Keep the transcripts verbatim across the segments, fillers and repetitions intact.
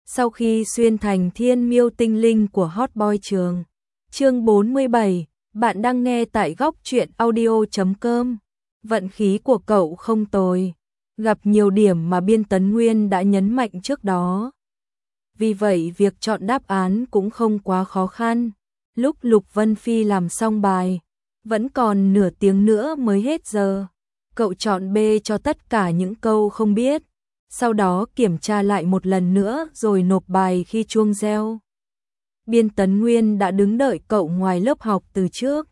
Sau khi xuyên thành thiên miêu tinh linh của Hot Boy trường. Chương bốn mươi bảy, bạn đang nghe tại góc truyện audio chấm com. Vận khí của cậu không tồi, gặp nhiều điểm mà Biên Tấn Nguyên đã nhấn mạnh trước đó. Vì vậy việc chọn đáp án cũng không quá khó khăn. Lúc Lục Vân Phi làm xong bài, vẫn còn nửa tiếng nữa mới hết giờ. Cậu chọn B cho tất cả những câu không biết, sau đó kiểm tra lại một lần nữa rồi nộp bài khi chuông reo. Biên Tấn Nguyên đã đứng đợi cậu ngoài lớp học từ trước.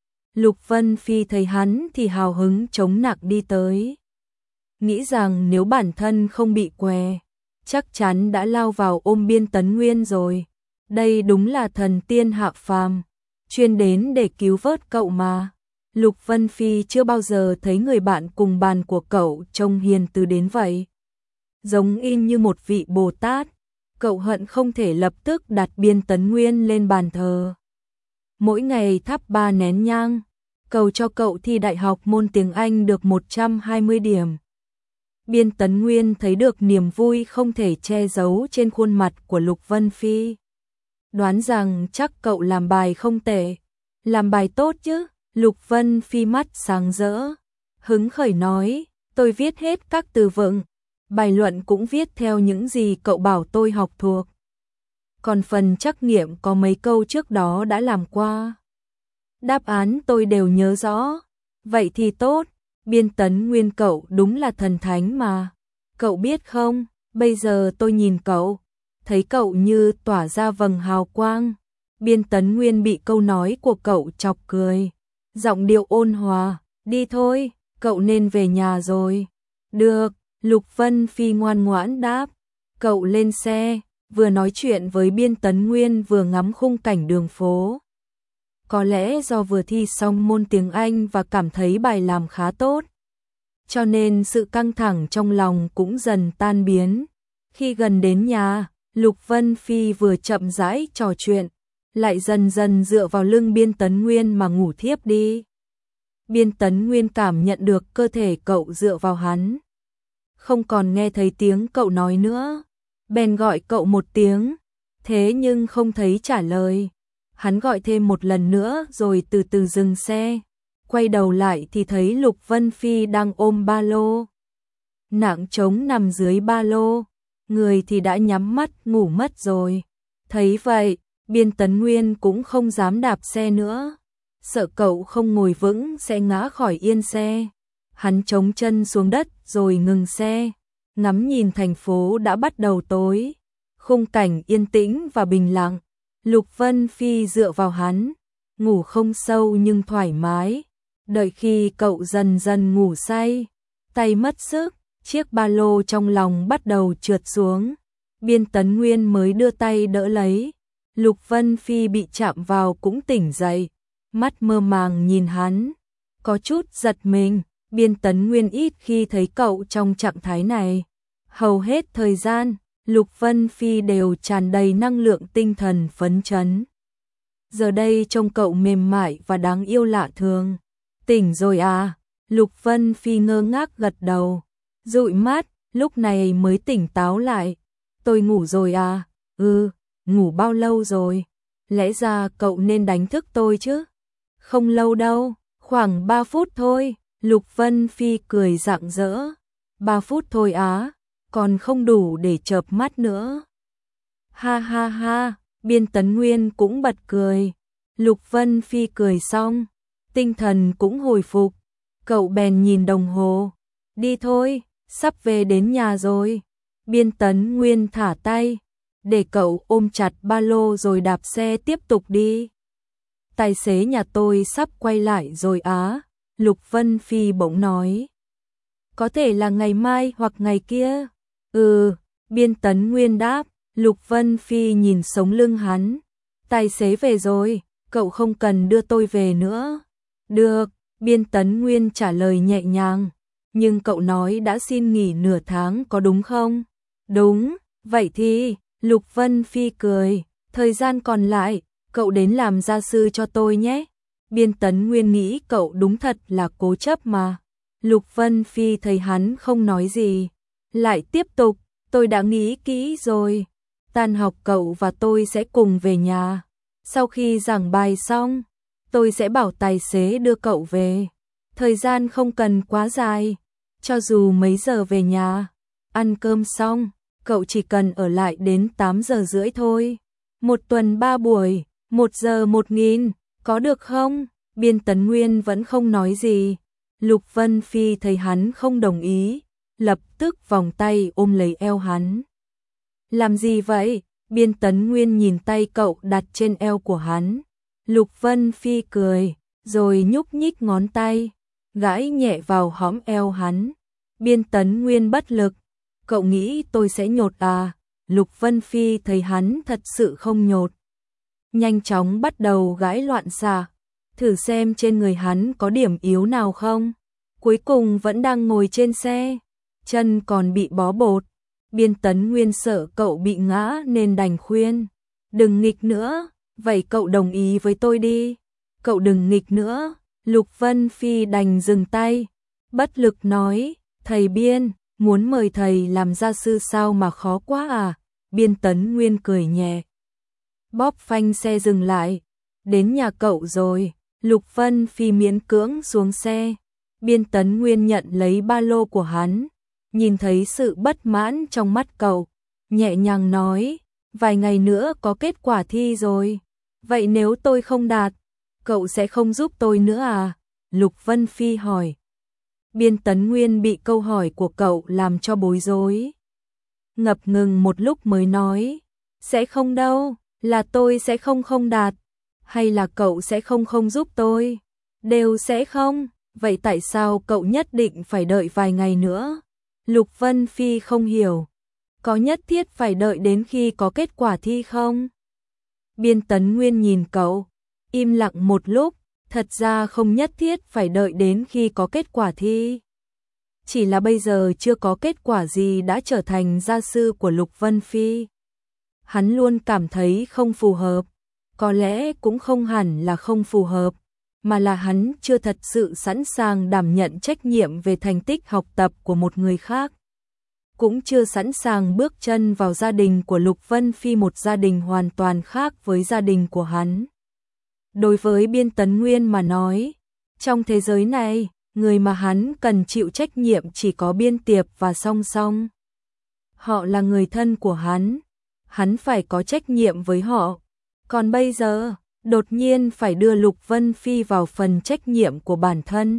Lục Vân Phi thấy hắn thì hào hứng chống nặng đi tới. Nghĩ rằng nếu bản thân không bị què, chắc chắn đã lao vào ôm Biên Tấn Nguyên rồi. Đây đúng là thần tiên hạ phàm, chuyên đến để cứu vớt cậu mà. Lục Vân Phi chưa bao giờ thấy người bạn cùng bàn của cậu trông hiền từ đến vậy. Giống in như một vị Bồ Tát, cậu hận không thể lập tức đặt Biên Tấn Nguyên lên bàn thờ. Mỗi ngày thắp ba nén nhang, cầu cho cậu thi đại học môn tiếng Anh được một trăm hai mươi điểm. Biên Tấn Nguyên thấy được niềm vui không thể che giấu trên khuôn mặt của Lục Vân Phi. Đoán rằng chắc cậu làm bài không tệ, làm bài tốt chứ. Lục Vân Phi mắt sáng rỡ, hứng khởi nói, tôi viết hết các từ vựng, bài luận cũng viết theo những gì cậu bảo tôi học thuộc. Còn phần trắc nghiệm có mấy câu trước đó đã làm qua. Đáp án tôi đều nhớ rõ. Vậy thì tốt, Biên Tấn Nguyên cậu đúng là thần thánh mà. Cậu biết không, bây giờ tôi nhìn cậu, thấy cậu như tỏa ra vầng hào quang. Biên Tấn Nguyên bị câu nói của cậu chọc cười. Giọng điệu ôn hòa, đi thôi, cậu nên về nhà rồi. Được, Lục Vân Phi ngoan ngoãn đáp. Cậu lên xe, vừa nói chuyện với Biên Tấn Nguyên vừa ngắm khung cảnh đường phố. Có lẽ do vừa thi xong môn tiếng Anh và cảm thấy bài làm khá tốt, cho nên sự căng thẳng trong lòng cũng dần tan biến. Khi gần đến nhà, Lục Vân Phi vừa chậm rãi trò chuyện, lại dần dần dựa vào lưng Biên Tấn Nguyên mà ngủ thiếp đi. Biên Tấn Nguyên cảm nhận được cơ thể cậu dựa vào hắn, không còn nghe thấy tiếng cậu nói nữa, bèn gọi cậu một tiếng, thế nhưng không thấy trả lời. Hắn gọi thêm một lần nữa rồi từ từ dừng xe, quay đầu lại thì thấy Lục Vân Phi đang ôm ba lô nặng trống nằm dưới ba lô, người thì đã nhắm mắt ngủ mất rồi. Thấy vậy, Biên Tấn Nguyên cũng không dám đạp xe nữa, sợ cậu không ngồi vững sẽ ngã khỏi yên xe. Hắn chống chân xuống đất rồi ngừng xe, ngắm nhìn thành phố đã bắt đầu tối, khung cảnh yên tĩnh và bình lặng. Lục Vân Phi dựa vào hắn, ngủ không sâu nhưng thoải mái. Đợi khi cậu dần dần ngủ say, tay mất sức, chiếc ba lô trong lòng bắt đầu trượt xuống. Biên Tấn Nguyên mới đưa tay đỡ lấy. Lục Vân Phi bị chạm vào cũng tỉnh dậy, mắt mơ màng nhìn hắn, có chút giật mình. Biên Tấn Nguyên ít khi thấy cậu trong trạng thái này. Hầu hết thời gian, Lục Vân Phi đều tràn đầy năng lượng tinh thần phấn chấn. Giờ đây trông cậu mềm mại và đáng yêu lạ thường. Tỉnh rồi à? Lục Vân Phi ngơ ngác gật đầu, dụi mắt, lúc này mới tỉnh táo lại. Tôi ngủ rồi à? Ừ. Ngủ bao lâu rồi? Lẽ ra cậu nên đánh thức tôi chứ? Không lâu đâu, khoảng ba phút thôi. Lục Vân Phi cười rạng rỡ. ba phút thôi á, còn không đủ để chợp mắt nữa. Ha ha ha, Biên Tấn Nguyên cũng bật cười. Lục Vân Phi cười xong, tinh thần cũng hồi phục. Cậu bèn nhìn đồng hồ. Đi thôi, sắp về đến nhà rồi. Biên Tấn Nguyên thả tay, để cậu ôm chặt ba lô rồi đạp xe tiếp tục đi. Tài xế nhà tôi sắp quay lại rồi á, Lục Vân Phi bỗng nói. Có thể là ngày mai hoặc ngày kia. Ừ, Biên Tấn Nguyên đáp. Lục Vân Phi nhìn sống lưng hắn. Tài xế về rồi, cậu không cần đưa tôi về nữa. Được, Biên Tấn Nguyên trả lời nhẹ nhàng. Nhưng cậu nói đã xin nghỉ nửa tháng có đúng không? Đúng, vậy thì... Lục Vân Phi cười, thời gian còn lại, cậu đến làm gia sư cho tôi nhé. Biên Tấn Nguyên nghĩ cậu đúng thật là cố chấp mà. Lục Vân Phi thấy hắn không nói gì, lại tiếp tục, tôi đã nghĩ kỹ rồi. tan học cậu và tôi sẽ cùng về nhà. Sau khi giảng bài xong, tôi sẽ bảo tài xế đưa cậu về. Thời gian không cần quá dài, cho dù mấy giờ về nhà. Ăn cơm xong, cậu chỉ cần ở lại đến tám giờ rưỡi thôi. Một tuần ba buổi, một giờ một nghìn, có được không? Biên Tấn Nguyên vẫn không nói gì. Lục Vân Phi thấy hắn không đồng ý, lập tức vòng tay ôm lấy eo hắn. Làm gì vậy? Biên Tấn Nguyên nhìn tay cậu đặt trên eo của hắn. Lục Vân Phi cười, rồi nhúc nhích ngón tay, gãi nhẹ vào hõm eo hắn. Biên Tấn Nguyên bất lực, cậu nghĩ tôi sẽ nhột à? Lục Vân Phi thấy hắn thật sự không nhột, nhanh chóng bắt đầu gãi loạn xạ, thử xem trên người hắn có điểm yếu nào không. Cuối cùng vẫn đang ngồi trên xe, chân còn bị bó bột. Biên Tấn Nguyên sợ cậu bị ngã nên đành khuyên, đừng nghịch nữa, vậy cậu đồng ý với tôi đi. Cậu đừng nghịch nữa. Lục Vân Phi đành dừng tay, bất lực nói, thầy Biên, muốn mời thầy làm gia sư sao mà khó quá à? Biên Tấn Nguyên cười nhẹ, bóp phanh xe dừng lại. Đến nhà cậu rồi. Lục Vân Phi miễn cưỡng xuống xe. Biên Tấn Nguyên nhận lấy ba lô của hắn, nhìn thấy sự bất mãn trong mắt cậu, nhẹ nhàng nói, vài ngày nữa có kết quả thi rồi. Vậy nếu tôi không đạt, cậu sẽ không giúp tôi nữa à? Lục Vân Phi hỏi. Biên Tấn Nguyên bị câu hỏi của cậu làm cho bối rối, ngập ngừng một lúc mới nói, sẽ không đâu, là tôi sẽ không không đạt, hay là cậu sẽ không không giúp tôi? Đều sẽ không. Vậy tại sao cậu nhất định phải đợi vài ngày nữa? Lục Vân Phi không hiểu, có nhất thiết phải đợi đến khi có kết quả thi không? Biên Tấn Nguyên nhìn cậu, im lặng một lúc, thật ra không nhất thiết phải đợi đến khi có kết quả thi. Chỉ là bây giờ chưa có kết quả gì đã trở thành gia sư của Lục Vân Phi. Hắn luôn cảm thấy không phù hợp, có lẽ cũng không hẳn là không phù hợp, mà là hắn chưa thật sự sẵn sàng đảm nhận trách nhiệm về thành tích học tập của một người khác. Cũng chưa sẵn sàng bước chân vào gia đình của Lục Vân Phi, một gia đình hoàn toàn khác với gia đình của hắn. Đối với Biên Tấn Nguyên mà nói, trong thế giới này, người mà hắn cần chịu trách nhiệm chỉ có Biên Tiệp và Song Song. Họ là người thân của hắn, hắn phải có trách nhiệm với họ. Còn bây giờ, đột nhiên phải đưa Lục Vân Phi vào phần trách nhiệm của bản thân.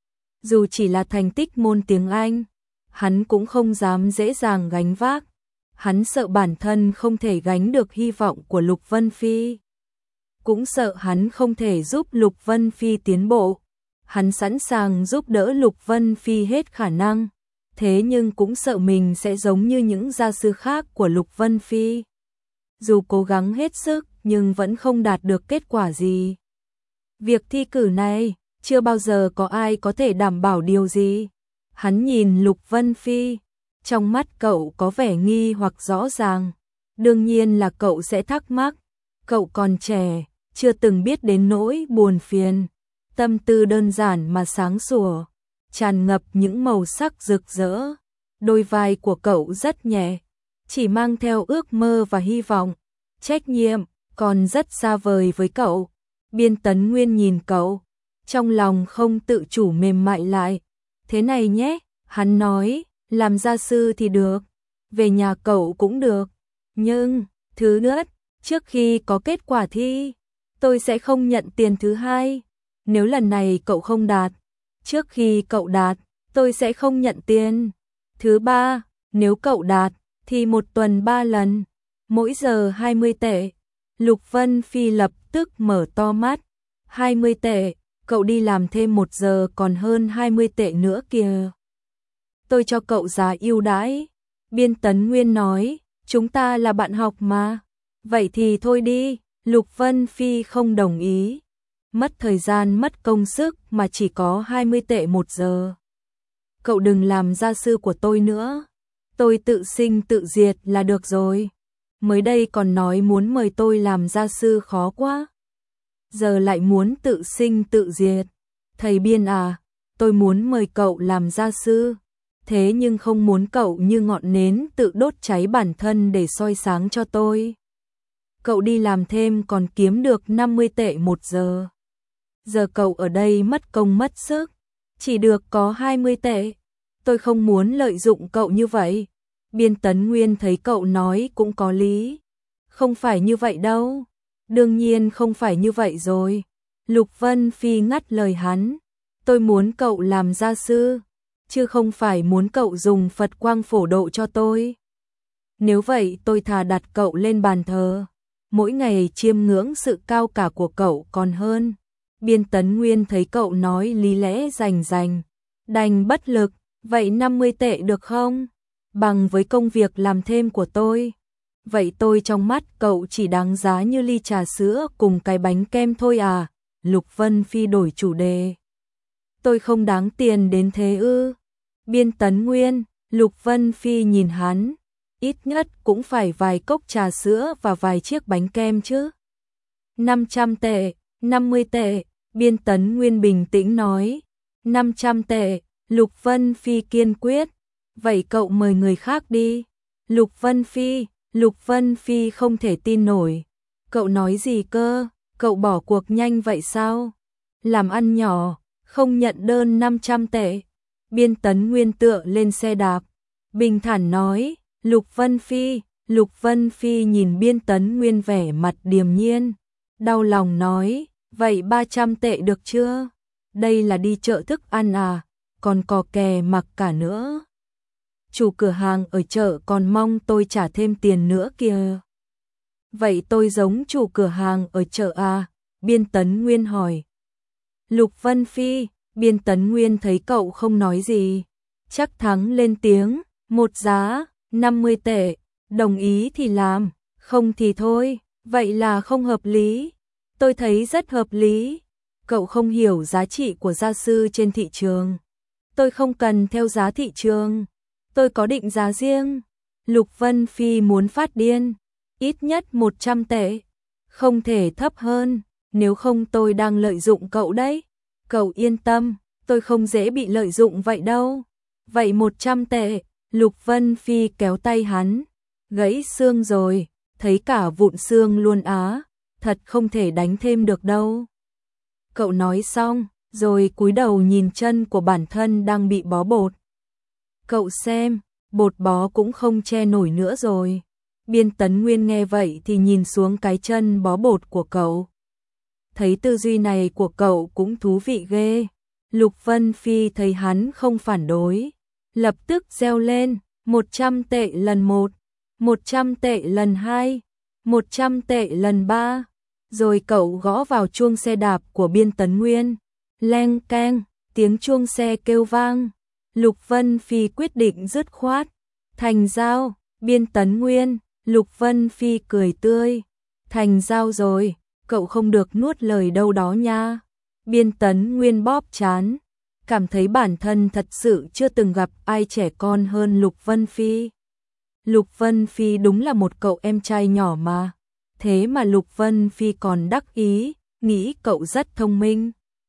Dù chỉ là thành tích môn tiếng Anh, hắn cũng không dám dễ dàng gánh vác. Hắn sợ bản thân không thể gánh được hy vọng của Lục Vân Phi. Cũng sợ hắn không thể giúp Lục Vân Phi tiến bộ. Hắn sẵn sàng giúp đỡ Lục Vân Phi hết khả năng. Thế nhưng cũng sợ mình sẽ giống như những gia sư khác của Lục Vân Phi. Dù cố gắng hết sức, nhưng vẫn không đạt được kết quả gì. Việc thi cử này, chưa bao giờ có ai có thể đảm bảo điều gì. Hắn nhìn Lục Vân Phi, trong mắt cậu có vẻ nghi hoặc rõ ràng. Đương nhiên là cậu sẽ thắc mắc, cậu còn trẻ, chưa từng biết đến nỗi buồn phiền. Tâm tư đơn giản mà sáng sủa, tràn ngập những màu sắc rực rỡ. Đôi vai của cậu rất nhẹ, chỉ mang theo ước mơ và hy vọng. Trách nhiệm còn rất xa vời với cậu. Biên Tấn Nguyên nhìn cậu, trong lòng không tự chủ mềm mại lại. Thế này nhé, hắn nói, làm gia sư thì được, về nhà cậu cũng được. Nhưng, thứ nữa, trước khi có kết quả thi, tôi sẽ không nhận tiền thứ hai. Nếu lần này cậu không đạt, trước khi cậu đạt, tôi sẽ không nhận tiền. Thứ ba, nếu cậu đạt, thì một tuần ba lần, mỗi giờ hai mươi tệ. Lục Vân Phi lập tức mở to mắt. hai mươi tệ, cậu đi làm thêm một giờ còn hơn hai mươi tệ nữa kìa. Tôi cho cậu giá ưu đãi. Biên Tấn Nguyên nói, chúng ta là bạn học mà. Vậy thì thôi đi. Lục Vân Phi không đồng ý. Mất thời gian mất công sức mà chỉ có hai mươi tệ một giờ. Cậu đừng làm gia sư của tôi nữa. Tôi tự sinh tự diệt là được rồi. Mới đây còn nói muốn mời tôi làm gia sư khó quá. Giờ lại muốn tự sinh tự diệt. Thầy Biên à, tôi muốn mời cậu làm gia sư. thế nhưng không muốn cậu như ngọn nến tự đốt cháy bản thân để soi sáng cho tôi. Cậu đi làm thêm còn kiếm được năm mươi tệ một giờ. Giờ cậu ở đây mất công mất sức, chỉ được có hai mươi tệ. Tôi không muốn lợi dụng cậu như vậy. Biên Tấn Nguyên thấy cậu nói cũng có lý. Không phải như vậy đâu. Đương nhiên không phải như vậy rồi. Lục Vân Phi ngắt lời hắn. Tôi muốn cậu làm gia sư, chứ không phải muốn cậu dùng Phật quang phổ độ cho tôi. Nếu vậy tôi thà đặt cậu lên bàn thờ, mỗi ngày chiêm ngưỡng sự cao cả của cậu còn hơn. Biên Tấn Nguyên thấy cậu nói lý lẽ rành rành, đành bất lực. Vậy năm mươi tệ được không? Bằng với công việc làm thêm của tôi. Vậy tôi trong mắt cậu chỉ đáng giá như ly trà sữa cùng cái bánh kem thôi à? Lục Vân Phi đổi chủ đề. Tôi không đáng tiền đến thế ư? Biên Tấn Nguyên, Lục Vân Phi nhìn hắn. Ít nhất cũng phải vài cốc trà sữa và vài chiếc bánh kem chứ. năm trăm tệ, năm mươi tệ, Biên Tấn Nguyên bình tĩnh nói. năm trăm tệ, Lục Vân Phi kiên quyết. Vậy cậu mời người khác đi. Lục Vân Phi, Lục Vân Phi không thể tin nổi. Cậu nói gì cơ? Cậu bỏ cuộc nhanh vậy sao? Làm ăn nhỏ, không nhận đơn năm trăm tệ. Biên Tấn Nguyên tựa lên xe đạp, bình thản nói. Lục Vân Phi, Lục Vân Phi nhìn Biên Tấn Nguyên vẻ mặt điềm nhiên, đau lòng nói, vậy ba trăm tệ được chưa? Đây là đi chợ thức ăn à, còn cò kè mặc cả nữa. Chủ cửa hàng ở chợ còn mong tôi trả thêm tiền nữa kìa. Vậy tôi giống chủ cửa hàng ở chợ à? Biên Tấn Nguyên hỏi. Lục Vân Phi, Biên Tấn Nguyên thấy cậu không nói gì, chắc thắng lên tiếng, một giá, năm mươi tệ, đồng ý thì làm, không thì thôi, vậy là không hợp lý. Tôi thấy rất hợp lý. Cậu không hiểu giá trị của gia sư trên thị trường. Tôi không cần theo giá thị trường. Tôi có định giá riêng. Lục Vân Phi muốn phát điên. Ít nhất một trăm tệ. Không thể thấp hơn. Nếu không tôi đang lợi dụng cậu đấy. Cậu yên tâm. Tôi không dễ bị lợi dụng vậy đâu. Vậy một trăm tệ. Lục Vân Phi kéo tay hắn. Gãy xương rồi. Thấy cả vụn xương luôn á. Thật không thể đánh thêm được đâu. Cậu nói xong, rồi cúi đầu nhìn chân của bản thân đang bị bó bột. Cậu xem, bột bó cũng không che nổi nữa rồi. Biên Tấn Nguyên nghe vậy thì nhìn xuống cái chân bó bột của cậu. Thấy tư duy này của cậu cũng thú vị ghê. Lục Vân Phi thấy hắn không phản đối, lập tức reo lên, một trăm tệ lần một, một trăm tệ lần hai, một trăm tệ lần ba. Rồi cậu gõ vào chuông xe đạp của Biên Tấn Nguyên. Leng keng, tiếng chuông xe kêu vang. Lục Vân Phi quyết định dứt khoát. Thành giao, Biên Tấn Nguyên, Lục Vân Phi cười tươi. Thành giao rồi, cậu không được nuốt lời đâu đó nha. Biên Tấn Nguyên bóp chán, cảm thấy bản thân thật sự chưa từng gặp ai trẻ con hơn Lục Vân Phi. Lục Vân Phi đúng là một cậu em trai nhỏ mà. Thế mà Lục Vân Phi còn đắc ý, nghĩ cậu rất thông minh.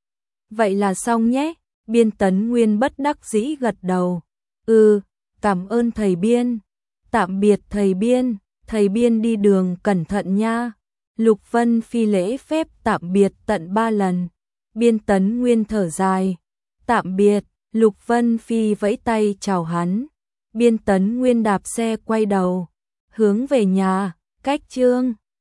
Vậy là xong nhé. Biên Tấn Nguyên bất đắc dĩ gật đầu. Ừ, cảm ơn thầy Biên. Tạm biệt thầy Biên, thầy Biên đi đường cẩn thận nha. Lục Vân Phi lễ phép tạm biệt tận ba lần. Biên Tấn Nguyên thở dài. Tạm biệt, Lục Vân Phi vẫy tay chào hắn. Biên Tấn Nguyên đạp xe quay đầu, hướng về nhà, cách Trương